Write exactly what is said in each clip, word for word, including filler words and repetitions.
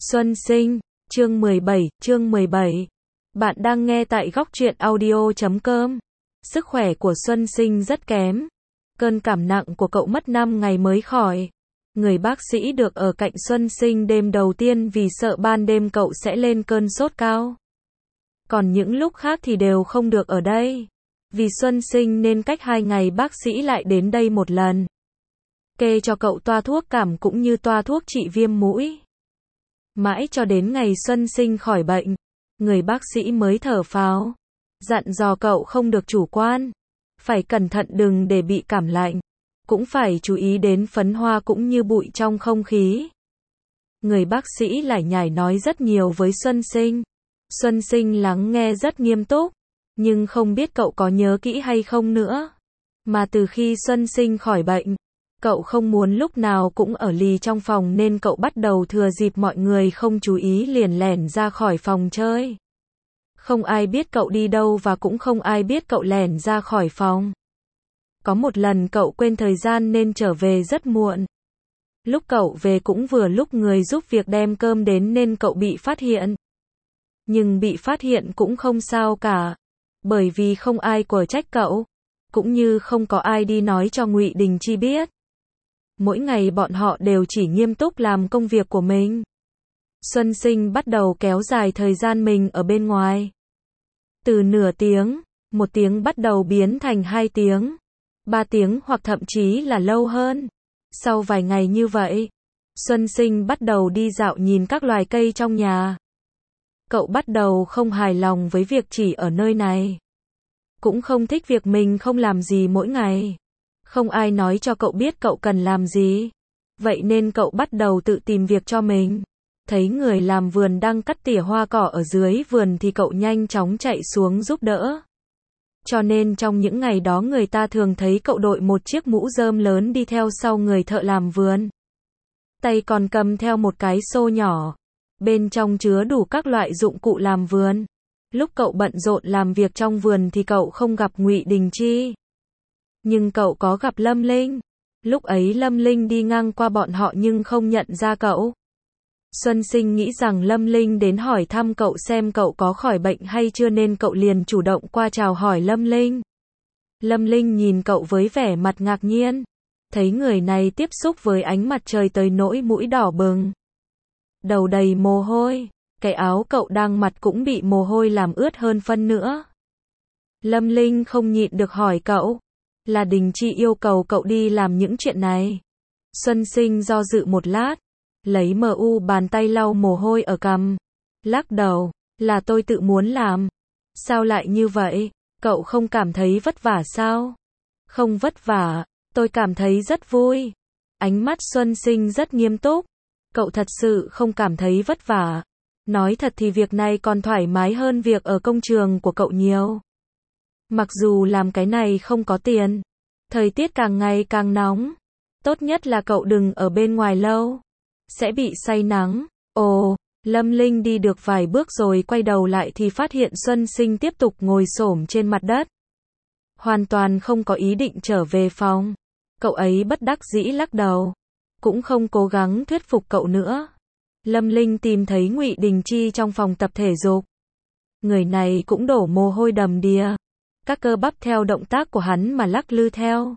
Xuân sinh, chương mười bảy, chương mười bảy. Bạn đang nghe tại góc truyện audio chấm com. Sức khỏe của Xuân sinh rất kém. Cơn cảm nặng của cậu mất năm ngày mới khỏi. Người bác sĩ được ở cạnh Xuân sinh đêm đầu tiên vì sợ ban đêm cậu sẽ lên cơn sốt cao. Còn những lúc khác thì đều không được ở đây. Vì Xuân sinh nên cách hai ngày bác sĩ lại đến đây một lần. Kê cho cậu toa thuốc cảm cũng như toa thuốc trị viêm mũi. Mãi cho đến ngày Xuân sinh khỏi bệnh, người bác sĩ mới thở phào, dặn dò cậu không được chủ quan, phải cẩn thận đừng để bị cảm lạnh, cũng phải chú ý đến phấn hoa cũng như bụi trong không khí. Người bác sĩ lải nhải nói rất nhiều với Xuân sinh. Xuân sinh lắng nghe rất nghiêm túc, nhưng không biết cậu có nhớ kỹ hay không nữa. Mà từ khi Xuân sinh khỏi bệnh, cậu không muốn lúc nào cũng ở lì trong phòng nên cậu bắt đầu thừa dịp mọi người không chú ý liền lẻn ra khỏi phòng chơi. Không ai biết cậu đi đâu và cũng không ai biết cậu lẻn ra khỏi phòng. Có một lần cậu quên thời gian nên trở về rất muộn. Lúc cậu về cũng vừa lúc người giúp việc đem cơm đến nên cậu bị phát hiện. Nhưng bị phát hiện cũng không sao cả, bởi vì không ai quở trách cậu, cũng như không có ai đi nói cho Ngụy Đình Chi biết. Mỗi ngày bọn họ đều chỉ nghiêm túc làm công việc của mình. Xuân sinh bắt đầu kéo dài thời gian mình ở bên ngoài. Từ nửa tiếng, một tiếng bắt đầu biến thành hai tiếng, ba tiếng hoặc thậm chí là lâu hơn. Sau vài ngày như vậy, Xuân sinh bắt đầu đi dạo nhìn các loài cây trong nhà. Cậu bắt đầu không hài lòng với việc chỉ ở nơi này. Cũng không thích việc mình không làm gì mỗi ngày. Không ai nói cho cậu biết cậu cần làm gì. Vậy nên cậu bắt đầu tự tìm việc cho mình. Thấy người làm vườn đang cắt tỉa hoa cỏ ở dưới vườn thì cậu nhanh chóng chạy xuống giúp đỡ. Cho nên trong những ngày đó người ta thường thấy cậu đội một chiếc mũ rơm lớn đi theo sau người thợ làm vườn. Tay còn cầm theo một cái xô nhỏ. Bên trong chứa đủ các loại dụng cụ làm vườn. Lúc cậu bận rộn làm việc trong vườn thì cậu không gặp Ngụy Đình Chi. Nhưng cậu có gặp Lâm Linh. Lúc ấy Lâm Linh đi ngang qua bọn họ nhưng không nhận ra cậu. Xuân sinh nghĩ rằng Lâm Linh đến hỏi thăm cậu xem cậu có khỏi bệnh hay chưa nên cậu liền chủ động qua chào hỏi Lâm Linh. Lâm Linh nhìn cậu với vẻ mặt ngạc nhiên. Thấy người này tiếp xúc với ánh mặt trời tới nỗi mũi đỏ bừng. Đầu đầy mồ hôi. Cái áo cậu đang mặc cũng bị mồ hôi làm ướt hơn phân nữa. Lâm Linh không nhịn được hỏi cậu. Là Đình Chi yêu cầu cậu đi làm những chuyện này. Xuân sinh do dự một lát. Lấy mu bàn tay lau mồ hôi ở cằm. Lắc đầu. Là tôi tự muốn làm. Sao lại như vậy? Cậu không cảm thấy vất vả sao? Không vất vả. Tôi cảm thấy rất vui. Ánh mắt Xuân sinh rất nghiêm túc. Cậu thật sự không cảm thấy vất vả. Nói thật thì việc này còn thoải mái hơn việc ở công trường của cậu nhiều. Mặc dù làm cái này không có tiền. Thời tiết càng ngày càng nóng. Tốt nhất là cậu đừng ở bên ngoài lâu. Sẽ bị say nắng. Ồ, Lâm Linh đi được vài bước rồi quay đầu lại thì phát hiện Xuân sinh tiếp tục ngồi xổm trên mặt đất. Hoàn toàn không có ý định trở về phòng. Cậu ấy bất đắc dĩ lắc đầu. Cũng không cố gắng thuyết phục cậu nữa. Lâm Linh tìm thấy Ngụy Đình Chi trong phòng tập thể dục. Người này cũng đổ mồ hôi đầm đìa. Các cơ bắp theo động tác của hắn mà lắc lư theo.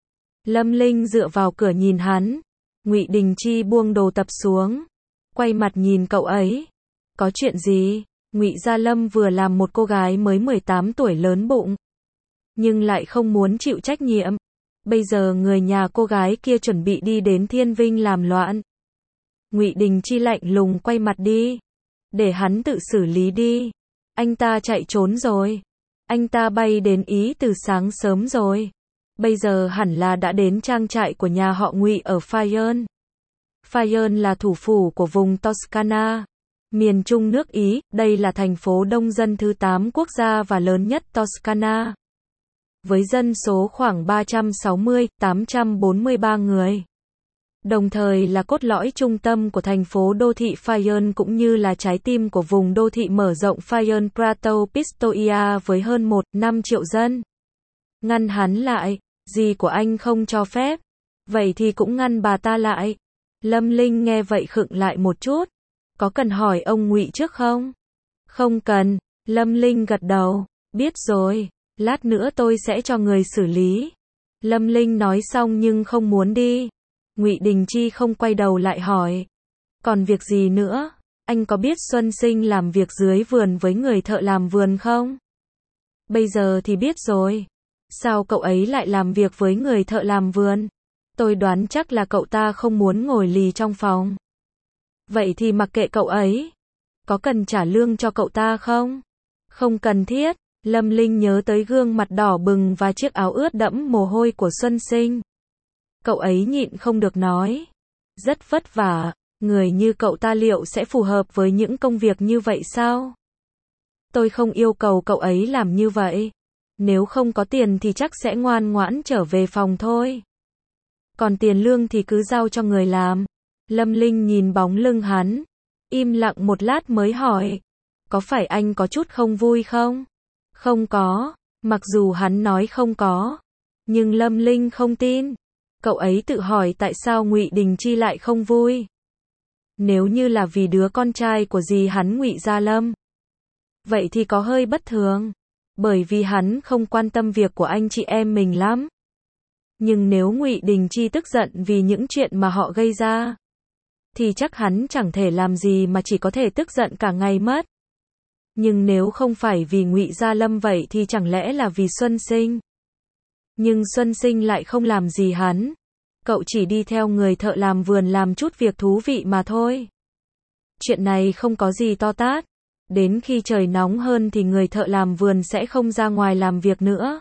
Lâm Linh dựa vào cửa nhìn hắn. Ngụy Đình Chi buông đồ tập xuống. Quay mặt nhìn cậu ấy. Có chuyện gì? Ngụy Gia Lâm vừa làm một cô gái mới mười tám tuổi lớn bụng. Nhưng lại không muốn chịu trách nhiệm. Bây giờ người nhà cô gái kia chuẩn bị đi đến Thiên Vinh làm loạn. Ngụy Đình Chi lạnh lùng quay mặt đi. Để hắn tự xử lý đi. Anh ta chạy trốn rồi. Anh ta bay đến Ý từ sáng sớm rồi. Bây giờ hẳn là đã đến trang trại của nhà họ Ngụy ở Fayern. Fayern là thủ phủ của vùng Toscana, miền trung nước Ý. Đây là thành phố đông dân thứ tám quốc gia và lớn nhất Toscana. Với dân số khoảng ba trăm sáu mươi, tám trăm bốn mươi ba người. Đồng thời là cốt lõi trung tâm của thành phố đô thị Fayern cũng như là trái tim của vùng đô thị mở rộng Fayern Prato Pistoia với hơn một phẩy năm triệu dân. Ngăn hắn lại, gì của anh không cho phép. Vậy thì cũng ngăn bà ta lại. Lâm Linh nghe vậy khựng lại một chút. Có cần hỏi ông Ngụy trước không? Không cần, Lâm Linh gật đầu, biết rồi, lát nữa tôi sẽ cho người xử lý. Lâm Linh nói xong nhưng không muốn đi. Ngụy Đình Chi không quay đầu lại hỏi, còn việc gì nữa? Anh có biết Xuân Sinh làm việc dưới vườn với người thợ làm vườn không? Bây giờ thì biết rồi. Sao cậu ấy lại làm việc với người thợ làm vườn? Tôi đoán chắc là cậu ta không muốn ngồi lì trong phòng. Vậy thì mặc kệ cậu ấy. Có cần trả lương cho cậu ta không? Không cần thiết. Lâm Linh nhớ tới gương mặt đỏ bừng và chiếc áo ướt đẫm mồ hôi của Xuân Sinh. Cậu ấy nhịn không được nói. Rất vất vả, người như cậu ta liệu sẽ phù hợp với những công việc như vậy sao? Tôi không yêu cầu cậu ấy làm như vậy. Nếu không có tiền thì chắc sẽ ngoan ngoãn trở về phòng thôi. Còn tiền lương thì cứ giao cho người làm. Lâm Linh nhìn bóng lưng hắn, im lặng một lát mới hỏi, có phải anh có chút không vui không? Không có, mặc dù hắn nói không có, nhưng Lâm Linh không tin. Cậu ấy tự hỏi tại sao Ngụy Đình Chi lại không vui. Nếu như là vì đứa con trai của dì hắn Ngụy Gia Lâm, vậy thì có hơi bất thường, bởi vì hắn không quan tâm việc của anh chị em mình lắm. Nhưng nếu Ngụy Đình Chi tức giận vì những chuyện mà họ gây ra, thì chắc hắn chẳng thể làm gì mà chỉ có thể tức giận cả ngày mất. Nhưng nếu không phải vì Ngụy Gia Lâm vậy thì chẳng lẽ là vì Xuân Sinh? Nhưng Xuân Sinh lại không làm gì hắn. Cậu chỉ đi theo người thợ làm vườn làm chút việc thú vị mà thôi. Chuyện này không có gì to tát. Đến khi trời nóng hơn thì người thợ làm vườn sẽ không ra ngoài làm việc nữa.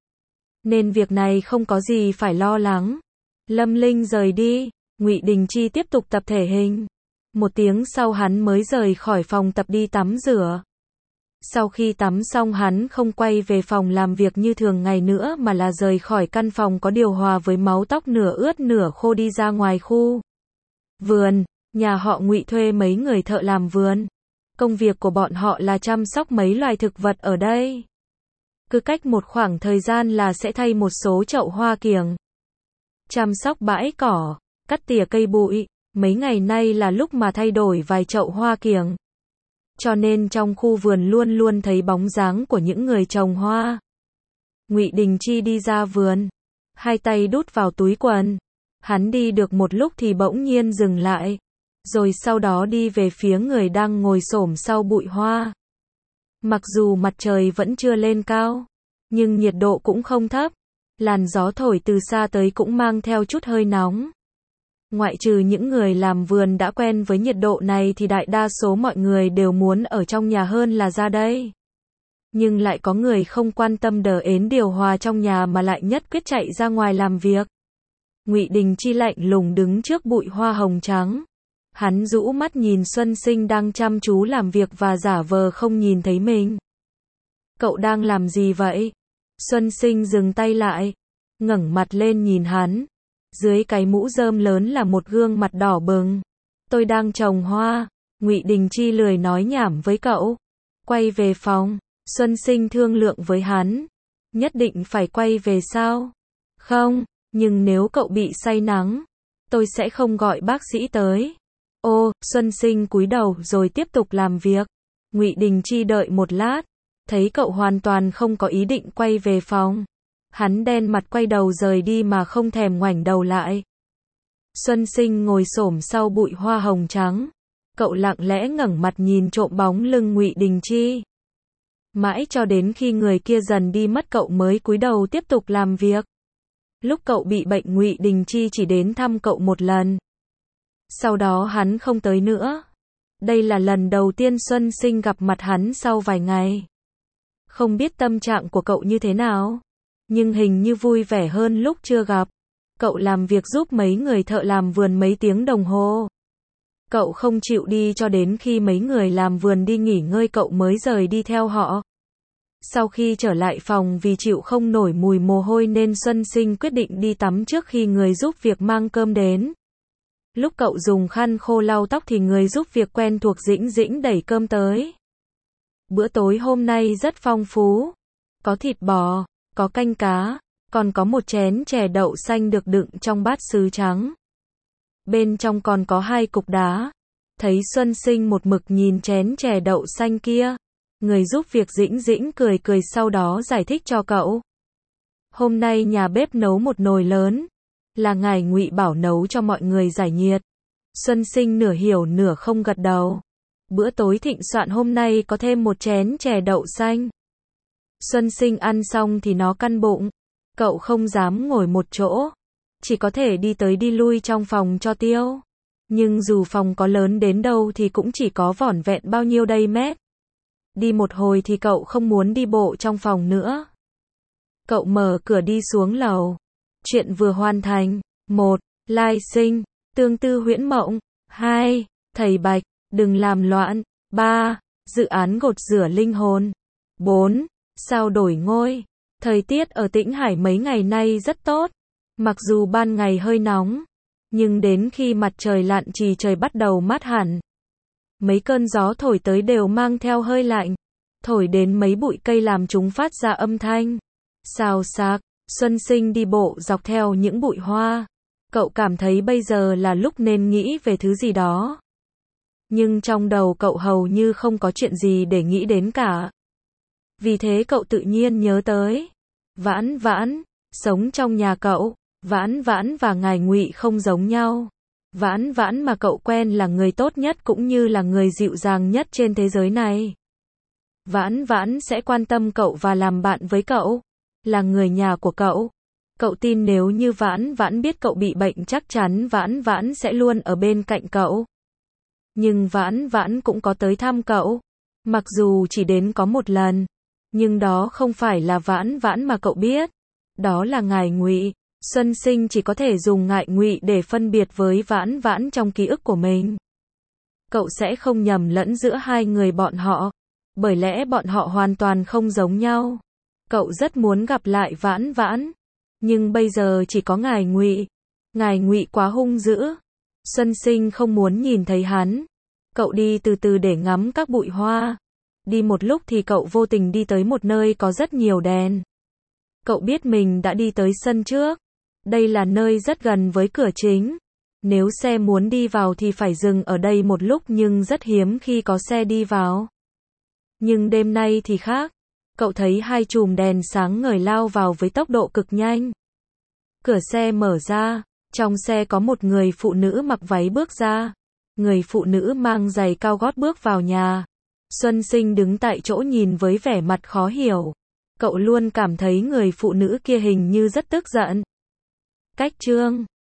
Nên việc này không có gì phải lo lắng. Lâm Linh rời đi, Ngụy Đình Chi tiếp tục tập thể hình. Một tiếng sau hắn mới rời khỏi phòng tập đi tắm rửa. Sau khi tắm xong hắn không quay về phòng làm việc như thường ngày nữa mà là rời khỏi căn phòng có điều hòa với mái tóc nửa ướt nửa khô đi ra ngoài khu vườn. Nhà họ Ngụy thuê mấy người thợ làm vườn. Công việc của bọn họ là chăm sóc mấy loài thực vật ở đây. Cứ cách một khoảng thời gian là sẽ thay một số chậu hoa kiểng. Chăm sóc bãi cỏ, cắt tỉa cây bụi. Mấy ngày nay là lúc mà thay đổi vài chậu hoa kiểng. Cho nên trong khu vườn luôn luôn thấy bóng dáng của những người trồng hoa. Ngụy Đình Chi đi ra vườn, hai tay đút vào túi quần. Hắn đi được một lúc thì bỗng nhiên dừng lại, rồi sau đó đi về phía người đang ngồi xổm sau bụi hoa. Mặc dù mặt trời vẫn chưa lên cao, nhưng nhiệt độ cũng không thấp. Làn gió thổi từ xa tới cũng mang theo chút hơi nóng. Ngoại trừ những người làm vườn đã quen với nhiệt độ này thì đại đa số mọi người đều muốn ở trong nhà hơn là ra đây. Nhưng lại có người không quan tâm đờ ến điều hòa trong nhà mà lại nhất quyết chạy ra ngoài làm việc. Ngụy Đình Chi lạnh lùng đứng trước bụi hoa hồng trắng. Hắn rũ mắt nhìn Xuân Sinh đang chăm chú làm việc và giả vờ không nhìn thấy mình. Cậu đang làm gì vậy? Xuân Sinh dừng tay lại, ngẩng mặt lên nhìn hắn. Dưới cái mũ rơm lớn là một gương mặt đỏ bừng. Tôi đang trồng hoa. Ngụy Đình Chi lười nói nhảm với cậu. Quay về phòng. Xuân Sinh thương lượng với hắn. Nhất định phải quay về sao? Không, nhưng nếu cậu bị say nắng, tôi sẽ không gọi bác sĩ tới. Ô, Xuân Sinh cúi đầu rồi tiếp tục làm việc. Ngụy Đình Chi đợi một lát, thấy cậu hoàn toàn không có ý định quay về phòng. Hắn đen mặt quay đầu rời đi mà không thèm ngoảnh đầu lại. Xuân Sinh ngồi xổm sau bụi hoa hồng trắng. Cậu lặng lẽ ngẩng mặt nhìn trộm bóng lưng Ngụy Đình Chi. Mãi cho đến khi người kia dần đi mất cậu mới cúi đầu tiếp tục làm việc. Lúc cậu bị bệnh Ngụy Đình Chi chỉ đến thăm cậu một lần. Sau đó hắn không tới nữa. Đây là lần đầu tiên Xuân Sinh gặp mặt hắn sau vài ngày. Không biết tâm trạng của cậu như thế nào, nhưng hình như vui vẻ hơn lúc chưa gặp. Cậu làm việc giúp mấy người thợ làm vườn mấy tiếng đồng hồ. Cậu không chịu đi cho đến khi mấy người làm vườn đi nghỉ ngơi cậu mới rời đi theo họ. Sau khi trở lại phòng vì chịu không nổi mùi mồ hôi nên Xuân Sinh quyết định đi tắm trước khi người giúp việc mang cơm đến. Lúc cậu dùng khăn khô lau tóc thì người giúp việc quen thuộc Dĩnh Dĩnh đẩy cơm tới. Bữa tối hôm nay rất phong phú. Có thịt bò, có canh cá, còn có một chén chè đậu xanh được đựng trong bát sứ trắng. Bên trong còn có hai cục đá. Thấy Xuân Sinh một mực nhìn chén chè đậu xanh kia, người giúp việc Dĩnh Dĩnh cười cười sau đó giải thích cho cậu. Hôm nay nhà bếp nấu một nồi lớn, là ngài Ngụy bảo nấu cho mọi người giải nhiệt. Xuân Sinh nửa hiểu nửa không gật đầu. Bữa tối thịnh soạn hôm nay có thêm một chén chè đậu xanh. Xuân Sinh ăn xong thì nó căn bụng. Cậu không dám ngồi một chỗ, chỉ có thể đi tới đi lui trong phòng cho tiêu. Nhưng dù phòng có lớn đến đâu thì cũng chỉ có vỏn vẹn bao nhiêu đây mét. Đi một hồi thì cậu không muốn đi bộ trong phòng nữa. Cậu mở cửa đi xuống lầu. Chuyện vừa hoàn thành. một. Lai Sinh, tương tư huyễn mộng. hai. Thầy Bạch, đừng làm loạn. ba. Dự án gột rửa linh hồn. bốn. Sao đổi ngôi. Thời tiết ở Tĩnh Hải mấy ngày nay rất tốt. Mặc dù ban ngày hơi nóng, nhưng đến khi mặt trời lặn thì trời bắt đầu mát hẳn. Mấy cơn gió thổi tới đều mang theo hơi lạnh, thổi đến mấy bụi cây làm chúng phát ra âm thanh xào xạc. Xuân Sinh đi bộ dọc theo những bụi hoa. Cậu cảm thấy bây giờ là lúc nên nghĩ về thứ gì đó. Nhưng trong đầu cậu hầu như không có chuyện gì để nghĩ đến cả. Vì thế cậu tự nhiên nhớ tới Vãn Vãn, sống trong nhà cậu. Vãn Vãn và ngài Ngụy không giống nhau. Vãn Vãn mà cậu quen là người tốt nhất cũng như là người dịu dàng nhất trên thế giới này. Vãn Vãn sẽ quan tâm cậu và làm bạn với cậu, là người nhà của cậu. Cậu tin nếu như Vãn Vãn biết cậu bị bệnh chắc chắn Vãn Vãn sẽ luôn ở bên cạnh cậu. Nhưng Vãn Vãn cũng có tới thăm cậu, mặc dù chỉ đến có một lần, nhưng đó không phải là Vãn Vãn mà cậu biết, đó là ngài Ngụy. Xuân Sinh chỉ có thể dùng ngài Ngụy để phân biệt với Vãn Vãn trong ký ức của mình. Cậu sẽ không nhầm lẫn giữa hai người bọn họ, bởi lẽ bọn họ hoàn toàn không giống nhau. Cậu rất muốn gặp lại Vãn Vãn, nhưng bây giờ chỉ có ngài Ngụy. Ngài Ngụy quá hung dữ. Xuân Sinh không muốn nhìn thấy hắn. Cậu đi từ từ để ngắm các bụi hoa. Đi một lúc thì cậu vô tình đi tới một nơi có rất nhiều đèn. Cậu biết mình đã đi tới sân trước. Đây là nơi rất gần với cửa chính. Nếu xe muốn đi vào thì phải dừng ở đây một lúc nhưng rất hiếm khi có xe đi vào. Nhưng đêm nay thì khác. Cậu thấy hai chùm đèn sáng ngời lao vào với tốc độ cực nhanh. Cửa xe mở ra. Trong xe có một người phụ nữ mặc váy bước ra. Người phụ nữ mang giày cao gót bước vào nhà. Xuân Sinh đứng tại chỗ nhìn với vẻ mặt khó hiểu. Cậu luôn cảm thấy người phụ nữ kia hình như rất tức giận. Cách chương